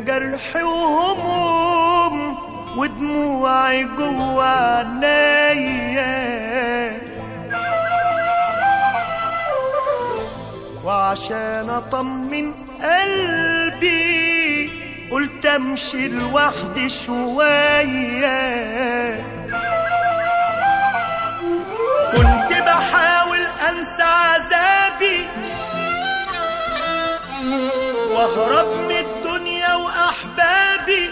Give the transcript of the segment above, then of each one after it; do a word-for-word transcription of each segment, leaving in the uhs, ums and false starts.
جرح وهموم ودموعي جوا عينيا، وعشان اطمن قلبي قلت امشي لوحدي شوية. كنت بحاول انسى عذابي واهرب من الدنيا واحبابي،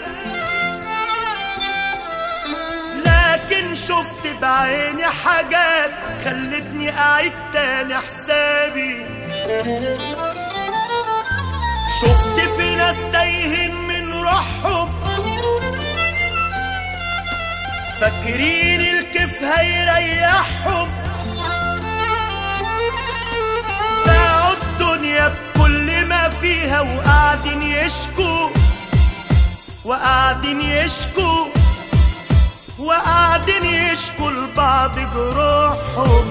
لكن شفت بعيني حاجات خلتني اعيد تاني حسابي. شفت في ناس تايهين من روحهم فاكرين الكيف هيريحهم، باعوا الدنيا بكل ما فيها وقاعدين يشكوا وقاعدين يشكوا وقاعدين يشكوا لبعض جروحهم.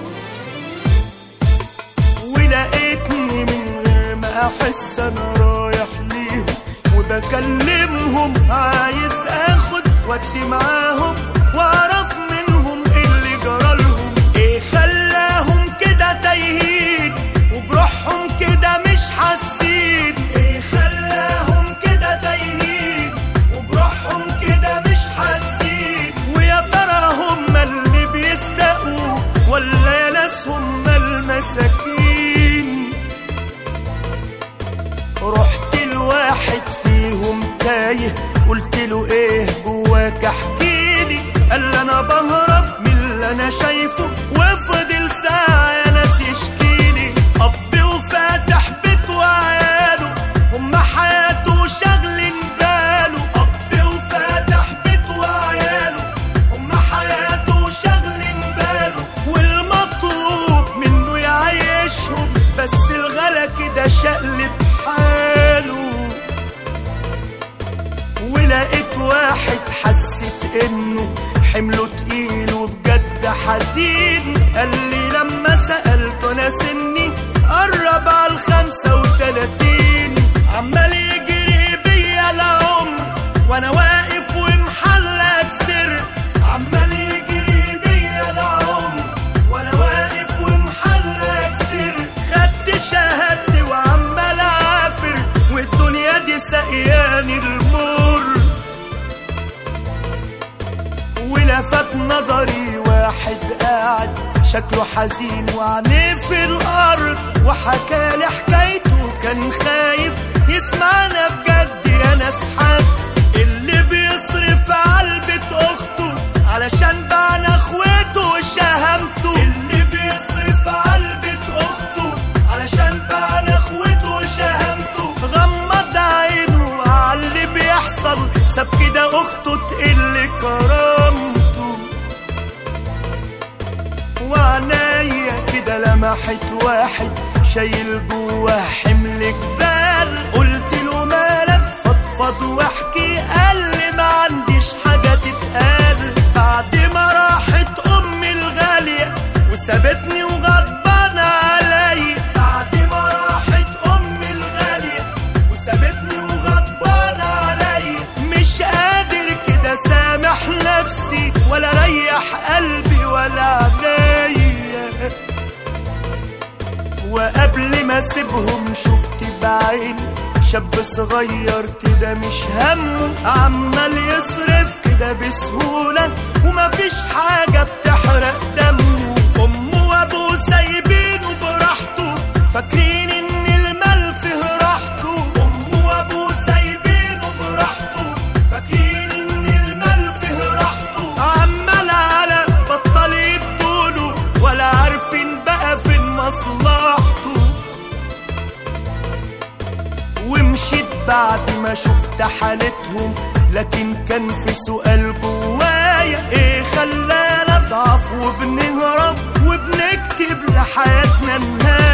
ولقيتني من غير ما احس انا رايح ليهم وبكلمهم، عايز اخد ودي معاهم واعرف منهم ايه اللي جرالهم، ايه خلاهم كده تايهين وبروحهم كده مش حاسين، ايه خلاهم كده تايهين وبروحهم كده مش حاسين. ويا ترى هم اللي بيستقوا ولا يا ناس هم المساكين؟ رحت لواحد فيهم تايه قلت له ايه جواك احكيلي، قال لي انا بهرب من اللي انا شايفه، وفضل ساعة يا ناس يشكيلي. اب وفاتح بيت وعياله هم حياته شاغلين باله، اب وفاتح بيت وعياله هم حياته شاغلين باله، والمطلوب منه يعيشهم بس الغلا كده شقلب حاله. ولقيت واحد حسيت انه حمله تقيل وبجد حزين، قال لي لما سألته انا سني قرب على الخمسة وتلاتين، عمال يجري بيا العمر وانا واقف ومحلك سر، عمال يجري بيا العمر وانا واقف ومحلك سر. خدت شهادتي وعمال عافر والدنيا دي سقياني المر. ولفت نظري واحد قاعد شكله حزين وعينيه في الارض، وحكالي حكايته كان خايف يسمعنا بجد يا ناس. حد اللي بيصرف عالبيت اخته علشان بعنا اخوته وشهامته، اللي بيصرف عالبيت اخته علشان بعنا اخوته وشهامته، غمض عينه على اللي بيحصل ساب كده اخته تقل كرامته. وعنايا كده لمحت واحد شايل جواه حمل جبال، قلت له مالك فضفض واحكي، قال لي ما عنديش حاجة تتقال. بعد ما راحت امي الغالية وسابتني وغضبانة عليا، بعد ما راحت امي الغالية وسابتني وغضبانة عليا، مش قادر كده سامح نفسي ولا ريح قلبي ولا عينيا. وقبل ما اسيبهم شفت بعيني شاب صغير كده مش همه، عمال يصرف كده بسهولة ومفيش حاجة بتحرق دمه. امه وابوه سايبينه براحته فاكرين ان المال فيه راحته، امه وابوه سايبينه براحته فاكرين ان المال فيه راحته، عمال على بطل يدوله ولا عارفين بقى فين مصلحته. ومشيت بعد ما شفت حالتهم لكن كان في سؤال جوايا، ايه خلانا نضعف وبنهرب وبنكتب لحياتنا نهاية؟